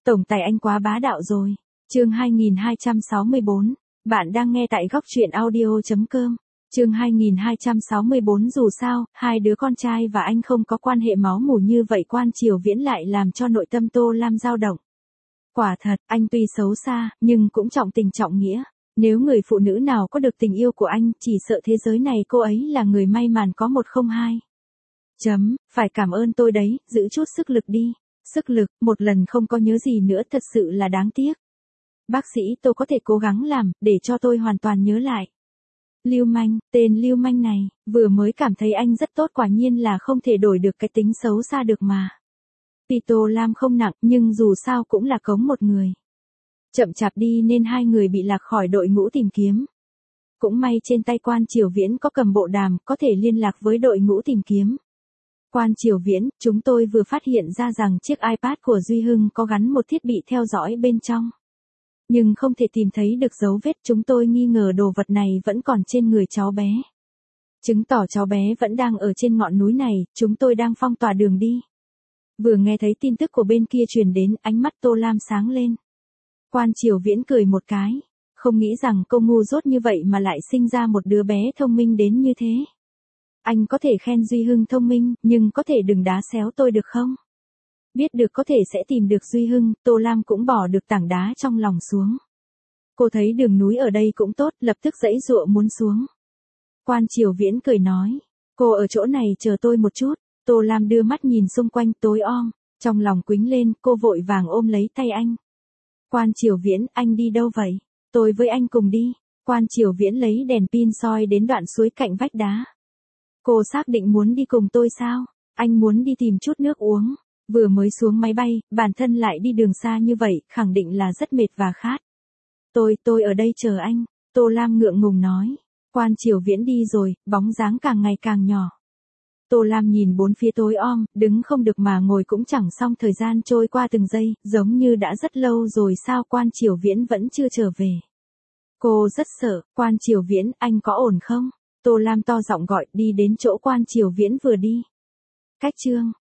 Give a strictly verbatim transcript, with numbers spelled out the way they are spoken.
Tổng tài anh quá bá đạo rồi. Chương hai nghìn hai trăm sáu mươi bốn. Bạn đang nghe tại góc truyện audio chấm com. Chương hai nghìn hai trăm sáu mươi bốn. Dù sao, hai đứa con trai và anh không có quan hệ máu mủ như vậy, Quan Triều Viễn lại làm cho nội tâm Tô Lam dao động. Quả thật, anh tuy xấu xa, nhưng cũng trọng tình trọng nghĩa. Nếu người phụ nữ nào có được tình yêu của anh, chỉ sợ thế giới này cô ấy là người may mắn có một không hai. Chấm, phải cảm ơn tôi đấy, giữ chút sức lực đi. Sức lực, một lần không có nhớ gì nữa thật sự là đáng tiếc. Bác sĩ tôi có thể cố gắng làm, để cho tôi hoàn toàn nhớ lại. Lưu manh, tên lưu manh này, vừa mới cảm thấy anh rất tốt, quả nhiên là không thể đổi được cái tính xấu xa được mà. Tuy Tô Lam không nặng, nhưng dù sao cũng là cống một người. Chậm chạp đi nên hai người bị lạc khỏi đội ngũ tìm kiếm. Cũng may trên tay Quan Triều Viễn có cầm bộ đàm, có thể liên lạc với đội ngũ tìm kiếm. Quan Triều Viễn, chúng tôi vừa phát hiện ra rằng chiếc iPad của Duy Hưng có gắn một thiết bị theo dõi bên trong. Nhưng không thể tìm thấy được dấu vết, chúng tôi nghi ngờ đồ vật này vẫn còn trên người cháu bé. Chứng tỏ cháu bé vẫn đang ở trên ngọn núi này, chúng tôi đang phong tỏa đường đi. Vừa nghe thấy tin tức của bên kia truyền đến, ánh mắt Tô Lam sáng lên. Quan Triều Viễn cười một cái, không nghĩ rằng cô ngu dốt như vậy mà lại sinh ra một đứa bé thông minh đến như thế. Anh có thể khen Duy Hưng thông minh, nhưng có thể đừng đá xéo tôi được không? Biết được có thể sẽ tìm được Duy Hưng, Tô Lam cũng bỏ được tảng đá trong lòng xuống. Cô thấy đường núi ở đây cũng tốt, lập tức giãy giụa muốn xuống. Quan Triều Viễn cười nói, cô ở chỗ này chờ tôi một chút. Tô Lam đưa mắt nhìn xung quanh tối om, trong lòng quýnh lên, cô vội vàng ôm lấy tay anh. Quan Triều Viễn, anh đi đâu vậy? Tôi với anh cùng đi. Quan Triều Viễn lấy đèn pin soi đến đoạn suối cạnh vách đá. Cô xác định muốn đi cùng tôi sao? Anh muốn đi tìm chút nước uống. Vừa mới xuống máy bay, bản thân lại đi đường xa như vậy, khẳng định là rất mệt và khát. Tôi, tôi ở đây chờ anh. Tô Lam ngượng ngùng nói. Quan Triều Viễn đi rồi, bóng dáng càng ngày càng nhỏ. Tô Lam nhìn bốn phía tối om, đứng không được mà ngồi cũng chẳng xong, thời gian trôi qua từng giây, giống như đã rất lâu rồi sao Quan Triều Viễn vẫn chưa trở về. Cô rất sợ, Quan Triều Viễn, anh có ổn không? Tô Lam to giọng gọi, đi đến chỗ Quan Triều Viễn vừa đi. Cách chương